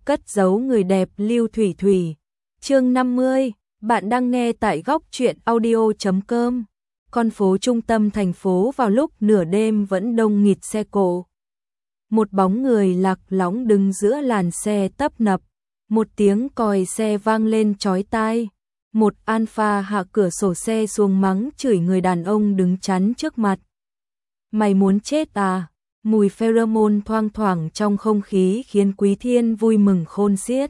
cất giấu người đẹp Lưu Thủy Thủy. Chương 50, bạn đang nghe tại góc truyện audio.com. Con phố trung tâm thành phố vào lúc nửa đêm vẫn đông nghịt xe cộ. Một bóng người lạc lõng đứng giữa làn xe tấp nập, một tiếng còi xe vang lên chói tai. Một Alpha hạ cửa sổ xe xuống mắng chửi người đàn ông đứng chắn trước mặt. Mày muốn chết à? Mùi pheromone thoang thoảng trong không khí khiến Quý Thiên vui mừng khôn xiết.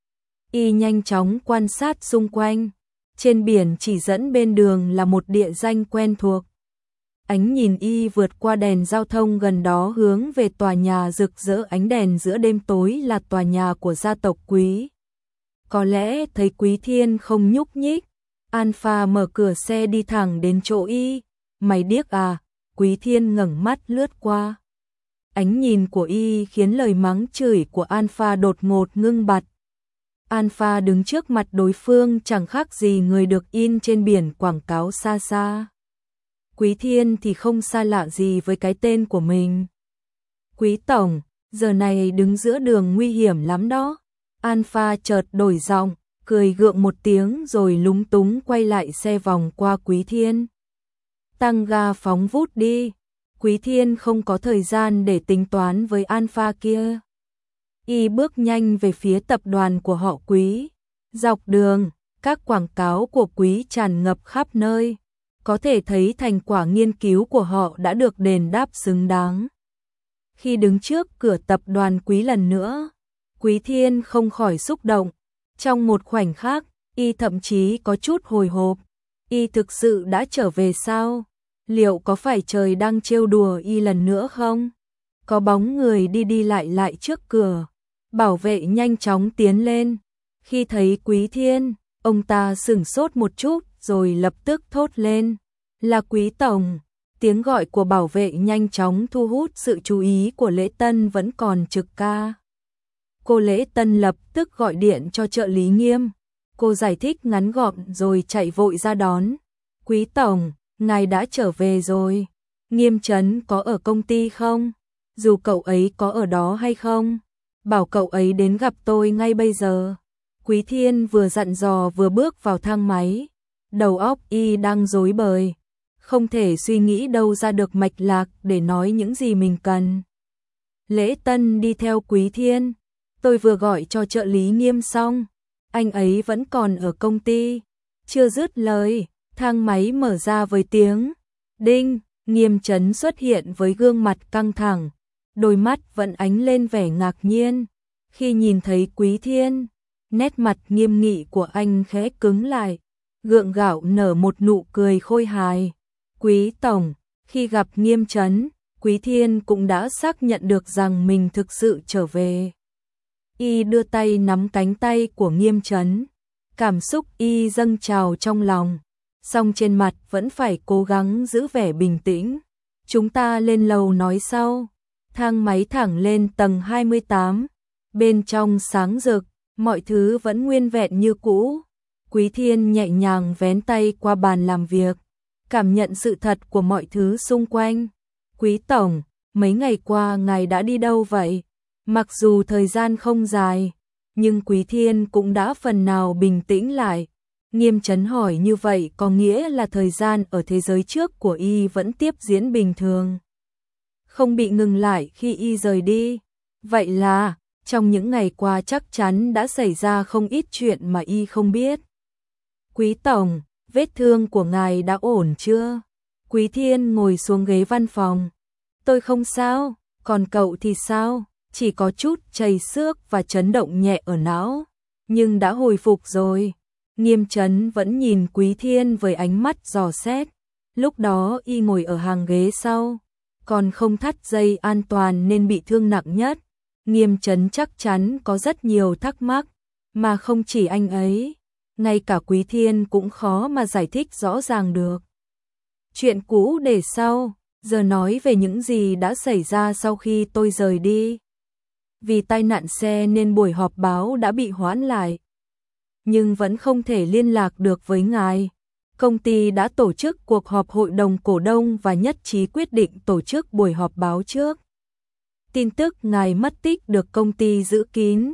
Y nhanh chóng quan sát xung quanh. Trên biển chỉ dẫn bên đường là một địa danh quen thuộc. Ánh nhìn Y vượt qua đèn giao thông gần đó hướng về tòa nhà rực rỡ ánh đèn giữa đêm tối là tòa nhà của gia tộc Quý. Có lẽ thấy Quý Thiên không nhúc nhích, Alpha mở cửa xe đi thẳng đến chỗ Y. Mày điếc à? Quý Thiên ngẩng mắt lướt qua. Ánh nhìn của Y khiến lời mắng chửi của Alpha đột ngột ngưng bặt. Alpha đứng trước mặt đối phương chẳng khác gì người được in trên biển quảng cáo xa xa. Quý Thiên thì không xa lạ gì với cái tên của mình. Quý tổng, giờ này đứng giữa đường nguy hiểm lắm đó. Alpha chợt đổi giọng, cười gượng một tiếng rồi lúng túng quay lại xe vòng qua Quý Thiên. Tăng ga phóng vút đi. Quý Thiên không có thời gian để tính toán với Alpha kia. Y bước nhanh về phía tập đoàn của họ Quý. Dọc đường, các quảng cáo của Quý tràn ngập khắp nơi. Có thể thấy thành quả nghiên cứu của họ đã được đền đáp xứng đáng. Khi đứng trước cửa tập đoàn Quý lần nữa, Quý Thiên không khỏi xúc động. Trong một khoảnh khắc, Y thậm chí có chút hồi hộp. Y thực sự đã trở về sao? Liệu có phải trời đang trêu đùa Y lần nữa không? Có bóng người đi đi lại lại trước cửa. Bảo vệ nhanh chóng tiến lên. Khi thấy Quý Thiên, ông ta sửng sốt một chút rồi lập tức thốt lên. Là Quý tổng. Tiếng gọi của bảo vệ nhanh chóng thu hút sự chú ý của Lễ Tân vẫn còn trực ca. Cô Lễ Tân lập tức gọi điện cho trợ lý Nghiêm. Cô giải thích ngắn gọn rồi chạy vội ra đón. Quý tổng, ngài đã trở về rồi. Nghiêm Trấn có ở công ty không? Dù cậu ấy có ở đó hay không? Bảo cậu ấy đến gặp tôi ngay bây giờ. Quý Thiên vừa dặn dò vừa bước vào thang máy. Đầu óc Y đang rối bời. Không thể suy nghĩ đâu ra được mạch lạc để nói những gì mình cần. Lễ Tân đi theo Quý Thiên. Tôi vừa gọi cho trợ lý Nghiêm xong. Anh ấy vẫn còn ở công ty. Chưa dứt lời, thang máy mở ra với tiếng đinh. Nghiêm Trấn xuất hiện với gương mặt căng thẳng. Đôi mắt vẫn ánh lên vẻ ngạc nhiên. Khi nhìn thấy Quý Thiên, nét mặt nghiêm nghị của anh khẽ cứng lại. Gượng gạo nở một nụ cười khôi hài. Quý tổng, khi gặp Nghiêm Trấn, Quý Thiên cũng đã xác nhận được rằng mình thực sự trở về. Y đưa tay nắm cánh tay của Nghiêm Trấn. Cảm xúc Y dâng trào trong lòng. Song trên mặt vẫn phải cố gắng giữ vẻ bình tĩnh. Chúng ta lên lầu nói sau. Thang máy thẳng lên tầng 28. Bên trong sáng rực, mọi thứ vẫn nguyên vẹn như cũ. Quý Thiên nhẹ nhàng vén tay qua bàn làm việc. Cảm nhận sự thật của mọi thứ xung quanh. Quý tổng, mấy ngày qua ngài đã đi đâu vậy? Mặc dù thời gian không dài, nhưng Quý Thiên cũng đã phần nào bình tĩnh lại. Nghiêm Trấn hỏi như vậy có nghĩa là thời gian ở thế giới trước của Y vẫn tiếp diễn bình thường. Không bị ngừng lại khi Y rời đi. Vậy là, trong những ngày qua chắc chắn đã xảy ra không ít chuyện mà Y không biết. Quý tổng, vết thương của ngài đã ổn chưa? Quý Thiên ngồi xuống ghế văn phòng. Tôi không sao, còn cậu thì sao? Chỉ có chút chảy xước và chấn động nhẹ ở não, nhưng đã hồi phục rồi. Nghiêm Trấn vẫn nhìn Quý Thiên với ánh mắt dò xét. Lúc đó Y ngồi ở hàng ghế sau, còn không thắt dây an toàn nên bị thương nặng nhất. Nghiêm Trấn chắc chắn có rất nhiều thắc mắc, mà không chỉ anh ấy, ngay cả Quý Thiên cũng khó mà giải thích rõ ràng được. Chuyện cũ để sau, giờ nói về những gì đã xảy ra sau khi tôi rời đi. Vì tai nạn xe nên buổi họp báo đã bị hoãn lại. Nhưng vẫn không thể liên lạc được với ngài. Công ty đã tổ chức cuộc họp hội đồng cổ đông và nhất trí quyết định tổ chức buổi họp báo trước. Tin tức ngài mất tích được công ty giữ kín.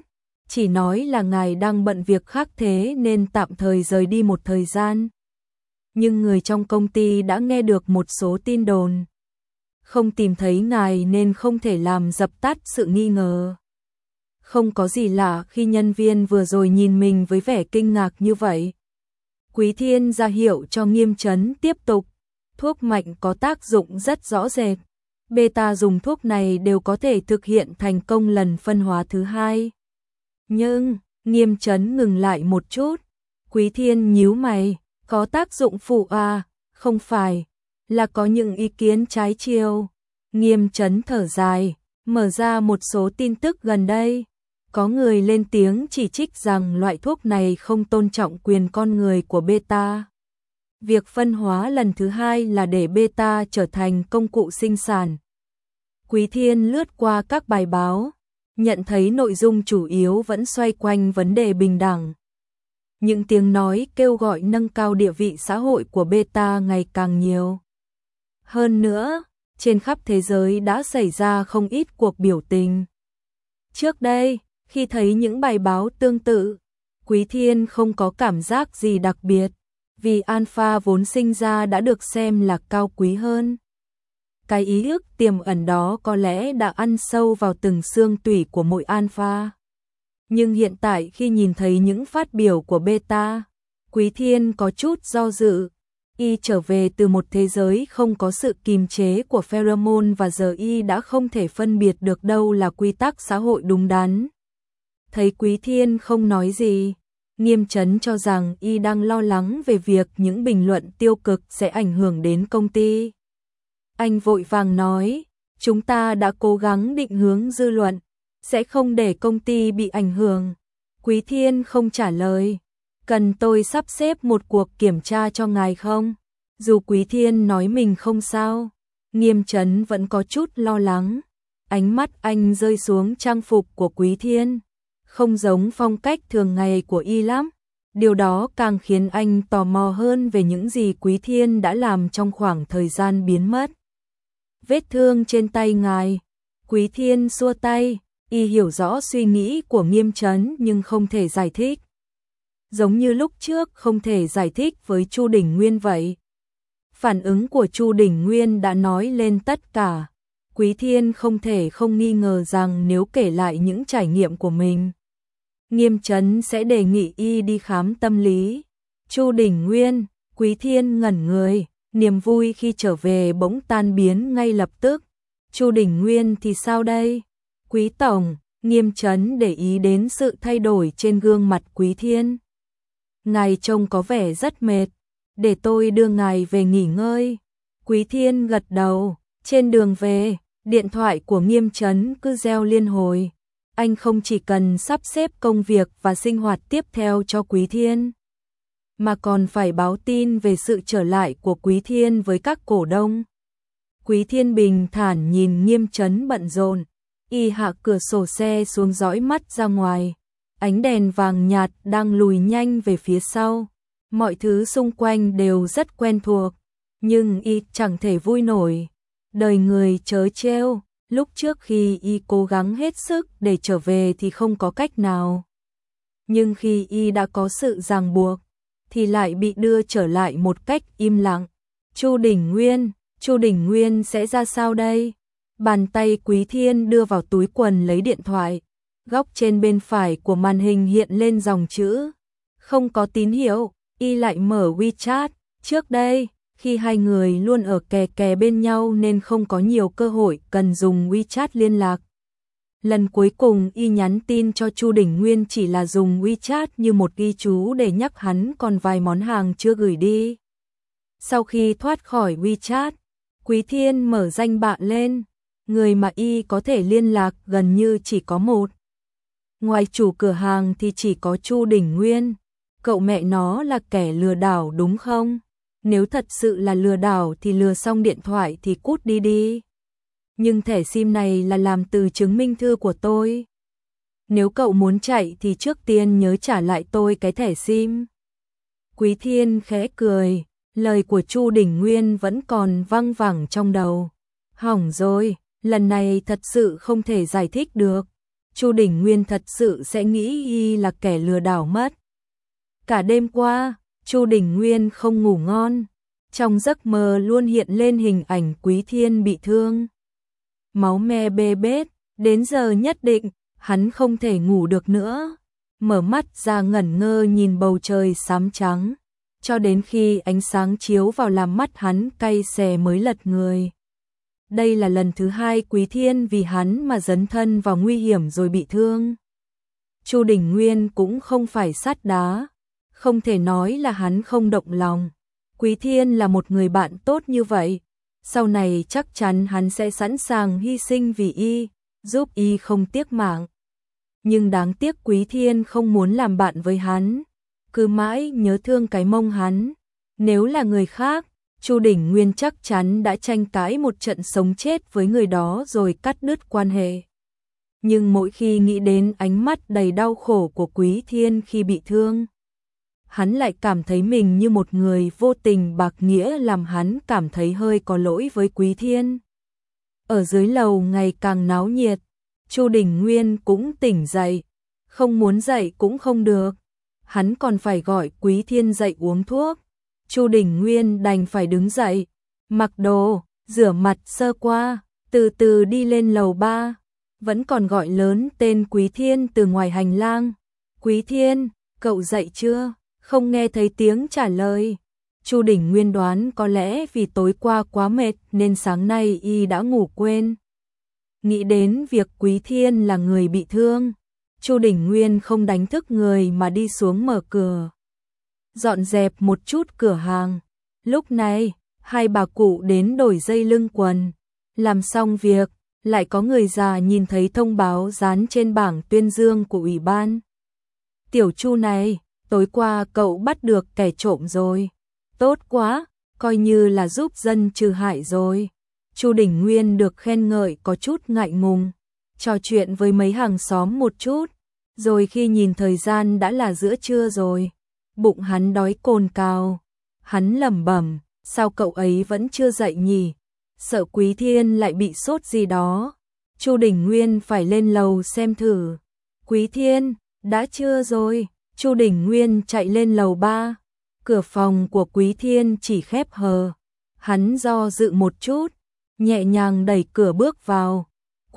chỉ nói là ngài đang bận việc khác thế nên tạm thời rời đi một thời gian. Nhưng người trong công ty đã nghe được một số tin đồn. Không tìm thấy ngài nên không thể làm dập tắt sự nghi ngờ. Không có gì lạ khi nhân viên vừa rồi nhìn mình với vẻ kinh ngạc như vậy. Quý Thiên ra hiệu cho Nghiêm Chấn tiếp tục. Thuốc mạnh có tác dụng rất rõ rệt. Beta dùng thuốc này đều có thể thực hiện thành công lần phân hóa thứ hai. Nhưng, Nghiêm Chấn ngừng lại một chút. Quý Thiên nhíu mày, có tác dụng phụ à? Không phải, là có những ý kiến trái chiều. Nghiêm Chấn thở dài, mở ra một số tin tức gần đây. Có người lên tiếng chỉ trích rằng loại thuốc này không tôn trọng quyền con người của beta. Việc phân hóa lần thứ hai là để beta trở thành công cụ sinh sản. Quý Thiên lướt qua các bài báo, nhận thấy nội dung chủ yếu vẫn xoay quanh vấn đề bình đẳng. Những tiếng nói kêu gọi nâng cao địa vị xã hội của beta ngày càng nhiều. Hơn nữa, trên khắp thế giới đã xảy ra không ít cuộc biểu tình. Trước đây, khi thấy những bài báo tương tự, Quý Thiên không có cảm giác gì đặc biệt, vì alpha vốn sinh ra đã được xem là cao quý hơn. Cái ý ức tiềm ẩn đó có lẽ đã ăn sâu vào từng xương tủy của mỗi alpha. Nhưng hiện tại khi nhìn thấy những phát biểu của beta, Quý Thiên có chút do dự. Y trở về từ một thế giới không có sự kiềm chế của pheromone và giờ y đã không thể phân biệt được đâu là quy tắc xã hội đúng đắn. Thấy Quý Thiên không nói gì, Nghiêm Chấn cho rằng y đang lo lắng về việc những bình luận tiêu cực sẽ ảnh hưởng đến công ty. Anh vội vàng nói, chúng ta đã cố gắng định hướng dư luận, sẽ không để công ty bị ảnh hưởng. Quý Thiên không trả lời. Cần tôi sắp xếp một cuộc kiểm tra cho ngài không? Dù Quý Thiên nói mình không sao, Nghiêm Chấn vẫn có chút lo lắng. Ánh mắt anh rơi xuống trang phục của Quý Thiên, không giống phong cách thường ngày của y lắm. Điều đó càng khiến anh tò mò hơn về những gì Quý Thiên đã làm trong khoảng thời gian biến mất. Vết thương trên tay ngài. Quý Thiên xua tay, y hiểu rõ suy nghĩ của Nghiêm Chấn nhưng không thể giải thích. Giống như lúc trước không thể giải thích với Chu Đỉnh Nguyên vậy. Phản ứng của Chu Đỉnh Nguyên đã nói lên tất cả. Quý Thiên không thể không nghi ngờ rằng nếu kể lại những trải nghiệm của mình, Nghiêm Chấn sẽ đề nghị y đi khám tâm lý. Chu Đỉnh Nguyên, Quý Thiên ngẩn người, niềm vui khi trở về bỗng tan biến ngay lập tức. Chu Đỉnh Nguyên thì sao đây? Quý Tổng, Nghiêm Chấn để ý đến sự thay đổi trên gương mặt Quý Thiên. Ngài trông có vẻ rất mệt, để tôi đưa ngài về nghỉ ngơi. Quý Thiên gật đầu, trên đường về, điện thoại của Nghiêm Chấn cứ reo liên hồi. Anh không chỉ cần sắp xếp công việc và sinh hoạt tiếp theo cho Quý Thiên, mà còn phải báo tin về sự trở lại của Quý Thiên với các cổ đông. Quý Thiên bình thản nhìn Nghiêm Chấn bận rộn, y hạ cửa sổ xe xuống dõi mắt ra ngoài. Ánh đèn vàng nhạt đang lùi nhanh về phía sau. Mọi thứ xung quanh đều rất quen thuộc, nhưng y chẳng thể vui nổi. Đời người trớ trêu, lúc trước khi y cố gắng hết sức để trở về thì không có cách nào. Nhưng khi y đã có sự ràng buộc, thì lại bị đưa trở lại một cách im lặng. Chu Đỉnh Nguyên sẽ ra sao đây? Bàn tay Quý Thiên đưa vào túi quần lấy điện thoại. Góc trên bên phải của màn hình hiện lên dòng chữ. Không có tín hiệu, y lại mở WeChat. Trước đây, khi hai người luôn ở kè kè bên nhau nên không có nhiều cơ hội cần dùng WeChat liên lạc. Lần cuối cùng y nhắn tin cho Chu Đỉnh Nguyên chỉ là dùng WeChat như một ghi chú để nhắc hắn còn vài món hàng chưa gửi đi. Sau khi thoát khỏi WeChat, Quý Thiên mở danh bạ lên. Người mà y có thể liên lạc gần như chỉ có một. Ngoài chủ cửa hàng thì chỉ có Chu Đỉnh Nguyên. Cậu mẹ nó là kẻ lừa đảo đúng không? Nếu thật sự là lừa đảo thì lừa xong điện thoại thì cút đi đi. Nhưng thẻ SIM này là làm từ chứng minh thư của tôi. Nếu cậu muốn chạy thì trước tiên nhớ trả lại tôi cái thẻ SIM. Quý Thiên khẽ cười, lời của Chu Đỉnh Nguyên vẫn còn văng vẳng trong đầu. Hỏng rồi, lần này thật sự không thể giải thích được. Chu Đình Nguyên thật sự sẽ nghĩ y là kẻ lừa đảo mất. Cả đêm qua, Chu Đình Nguyên không ngủ ngon, trong giấc mơ luôn hiện lên hình ảnh Quý Thiên bị thương. Máu me bê bết, đến giờ nhất định, hắn không thể ngủ được nữa. Mở mắt ra ngẩn ngơ nhìn bầu trời xám trắng, cho đến khi ánh sáng chiếu vào làm mắt hắn cay xè mới lật người. Đây là lần thứ hai Quý Thiên vì hắn mà dấn thân vào nguy hiểm rồi bị thương. Chu Đình Nguyên cũng không phải sắt đá, không thể nói là hắn không động lòng. Quý Thiên là một người bạn tốt như vậy, sau này chắc chắn hắn sẽ sẵn sàng hy sinh vì y, giúp y không tiếc mạng. Nhưng đáng tiếc Quý Thiên không muốn làm bạn với hắn, cứ mãi nhớ thương cái mông hắn. Nếu là người khác, Chu Đình Nguyên chắc chắn đã tranh cãi một trận sống chết với người đó rồi cắt đứt quan hệ. Nhưng mỗi khi nghĩ đến ánh mắt đầy đau khổ của Quý Thiên khi bị thương, hắn lại cảm thấy mình như một người vô tình bạc nghĩa, làm hắn cảm thấy hơi có lỗi với Quý Thiên. Ở dưới lầu ngày càng náo nhiệt, Chu Đình Nguyên cũng tỉnh dậy, không muốn dậy cũng không được, hắn còn phải gọi Quý Thiên dậy uống thuốc. Chu Đình Nguyên đành phải đứng dậy, mặc đồ, rửa mặt sơ qua, từ từ đi lên lầu 3, vẫn còn gọi lớn tên Quý Thiên từ ngoài hành lang. Quý Thiên, cậu dậy chưa? Không nghe thấy tiếng trả lời. Chu Đình Nguyên đoán có lẽ vì tối qua quá mệt nên sáng nay y đã ngủ quên. Nghĩ đến việc Quý Thiên là người bị thương, Chu Đình Nguyên không đánh thức người mà đi xuống mở cửa, dọn dẹp một chút cửa hàng. Lúc này, hai bà cụ đến đổi dây lưng quần. Làm xong việc, lại có người già nhìn thấy thông báo dán trên bảng tuyên dương của ủy ban. Tiểu Chu này, tối qua cậu bắt được kẻ trộm rồi. Tốt quá, coi như là giúp dân trừ hại rồi. Chu Đình Nguyên được khen ngợi có chút ngại ngùng, trò chuyện với mấy hàng xóm một chút, rồi khi nhìn thời gian đã là giữa trưa rồi. Bụng hắn đói cồn cào, hắn lẩm bẩm, sao cậu ấy vẫn chưa dậy nhỉ? Sợ Quý Thiên lại bị sốt gì đó. Chu Đình Nguyên phải lên lầu xem thử. Quý Thiên, đã trưa rồi. Chu Đình Nguyên chạy lên lầu 3. Cửa phòng của Quý Thiên chỉ khép hờ. Hắn do dự một chút, nhẹ nhàng đẩy cửa bước vào.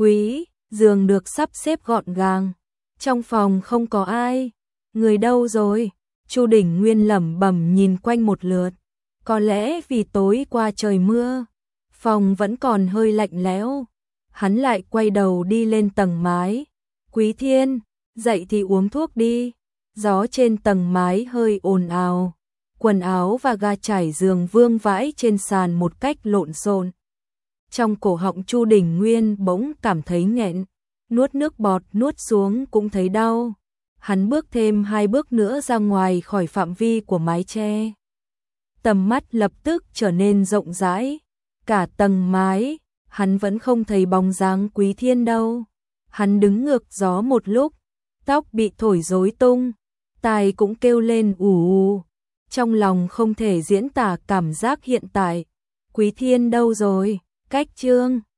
Giường được sắp xếp gọn gàng. Trong phòng không có ai. Người đâu rồi? Chu Đình Nguyên lẩm bẩm nhìn quanh một lượt. Có lẽ vì tối qua trời mưa, phòng vẫn còn hơi lạnh lẽo. Hắn lại quay đầu đi lên tầng mái. Quý Thiên, dậy thì uống thuốc đi. Gió trên tầng mái hơi ồn ào. Quần áo và ga trải giường vương vãi trên sàn một cách lộn xộn. Trong cổ họng Chu Đình Nguyên bỗng cảm thấy nghẹn, nuốt nước bọt nuốt xuống cũng thấy đau. Hắn bước thêm 2 bước nữa ra ngoài khỏi phạm vi của mái che. Tầm mắt lập tức trở nên rộng rãi. Cả tầng mái, hắn vẫn không thấy bóng dáng Quý Thiên đâu. Hắn đứng ngược gió một lúc, tóc bị thổi rối tung, tai cũng kêu lên ù ù. Trong lòng không thể diễn tả cảm giác hiện tại. Quý Thiên đâu rồi? Cách chương